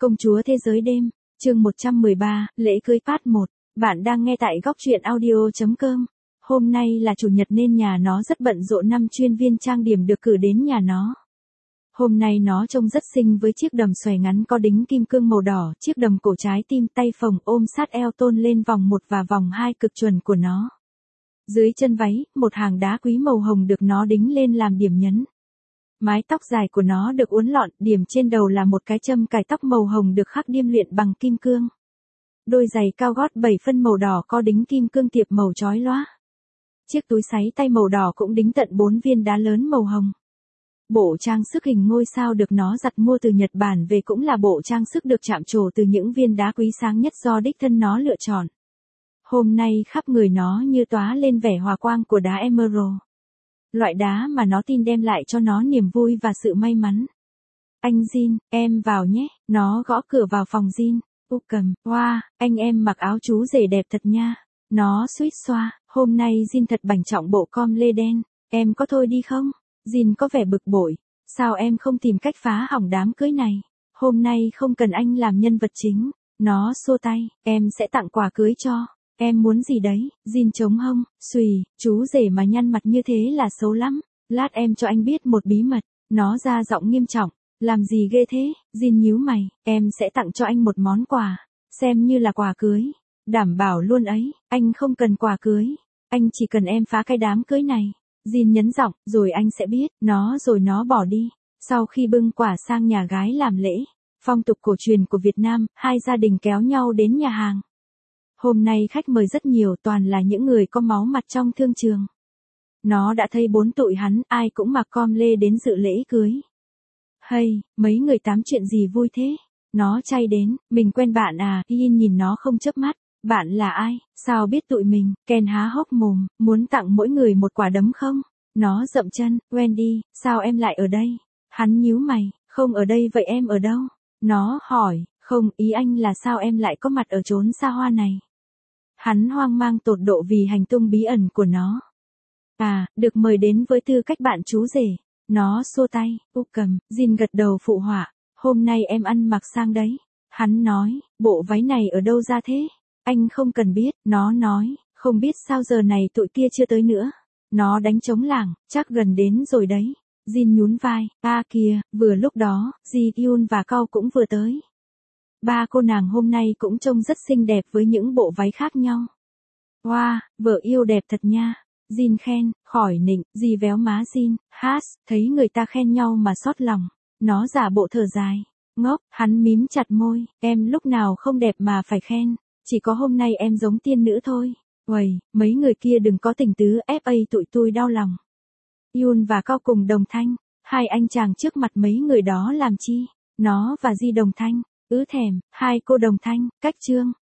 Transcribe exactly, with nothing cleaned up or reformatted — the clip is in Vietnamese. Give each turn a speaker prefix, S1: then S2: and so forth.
S1: Công chúa thế giới đêm, chương một trăm mười ba, lễ cưới part một. Bạn đang nghe tại góc truyện audio chấm com. Hôm nay là chủ nhật nên nhà nó rất bận rộn, năm chuyên viên trang điểm được cử đến nhà nó. Hôm nay nó trông rất xinh với chiếc đầm xòe ngắn có đính kim cương màu đỏ, chiếc đầm cổ trái tim, tay phồng ôm sát eo tôn lên vòng một và vòng hai cực chuẩn của nó. Dưới chân váy, một hàng đá quý màu hồng được nó đính lên làm điểm nhấn. Mái tóc dài của nó được uốn lọn, điểm trên đầu là một cái châm cài tóc màu hồng được khắc điêu luyện bằng kim cương. Đôi giày cao gót bảy phân màu đỏ có đính kim cương tiệp màu chói lóa. Chiếc túi sáy tay màu đỏ cũng đính tận bốn viên đá lớn màu hồng. Bộ trang sức hình ngôi sao được nó giặt mua từ Nhật Bản về cũng là bộ trang sức được chạm trổ từ những viên đá quý sáng nhất do đích thân nó lựa chọn. Hôm nay khắp người nó như tóa lên vẻ hòa quang của đá emerald. Loại đá mà nó tin đem lại cho nó niềm vui và sự may mắn. Anh Jin, em vào nhé, nó gõ cửa vào phòng Jin. U cầm, wow, anh em mặc áo chú rể đẹp thật nha. Nó suýt xoa, hôm nay Jin thật bảnh trọng bộ com lê đen, em có thôi đi không? Jin có vẻ bực bội, sao em không tìm cách phá hỏng đám cưới này? Hôm nay không cần anh làm nhân vật chính. Nó xua tay, em sẽ tặng quà cưới cho. Em muốn gì đấy? Jin chống hông, xùy, chú rể mà nhăn mặt như thế là xấu lắm. Lát em cho anh biết một bí mật. Nó ra giọng nghiêm trọng, làm gì ghê thế? Jin nhíu mày, em sẽ tặng cho anh một món quà, xem như là quà cưới. Đảm bảo luôn ấy, anh không cần quà cưới, anh chỉ cần em phá cái đám cưới này. Jin nhấn giọng, rồi anh sẽ biết. Nó rồi nó bỏ đi. Sau khi bưng quả sang nhà gái làm lễ, phong tục cổ truyền của Việt Nam, hai gia đình kéo nhau đến nhà hàng. Hôm nay khách mời rất nhiều, toàn là những người có máu mặt trong thương trường. Nó đã thấy bốn tụi hắn, ai cũng mặc com lê đến dự lễ cưới. Hay, mấy người tám chuyện gì vui thế? Nó chay đến, mình quen bạn à? Yin nhìn nó không chớp mắt. Bạn là ai? Sao biết tụi mình? Ken há hốc mồm, muốn tặng mỗi người một quả đấm không? Nó dậm chân, Wendy, sao em lại ở đây? Hắn nhíu mày, không ở đây vậy em ở đâu? Nó hỏi, không, ý anh là sao em lại có mặt ở chốn xa hoa này? Hắn hoang mang tột độ vì hành tung bí ẩn của nó. À, được mời đến với tư cách bạn chú rể. Nó xua tay, u cầm, Jin gật đầu phụ họa, hôm nay em ăn mặc sang đấy. Hắn nói, bộ váy này ở đâu ra thế? Anh không cần biết. Nó nói, không biết sao giờ này tụi kia chưa tới nữa. Nó đánh trống lảng, chắc gần đến rồi đấy. Jin nhún vai, a kìa, vừa lúc đó, Ji Yoon và Cao cũng vừa tới. Ba cô nàng hôm nay cũng trông rất xinh đẹp với những bộ váy khác nhau. Wow, vợ yêu đẹp thật nha. Jin khen, khỏi nịnh, Ji véo má Jin, hát, thấy người ta khen nhau mà xót lòng. Nó giả bộ thở dài, ngốc, hắn mím chặt môi, em lúc nào không đẹp mà phải khen, chỉ có hôm nay em giống tiên nữ thôi. Uầy, mấy người kia đừng có tình tứ, ép a tụi tôi đau lòng. Yoon và Cao cùng đồng thanh, hai anh chàng trước mặt mấy người đó làm chi? Nó và Ji đồng thanh. Ứ thèm, hai cô đồng thanh, cách trương,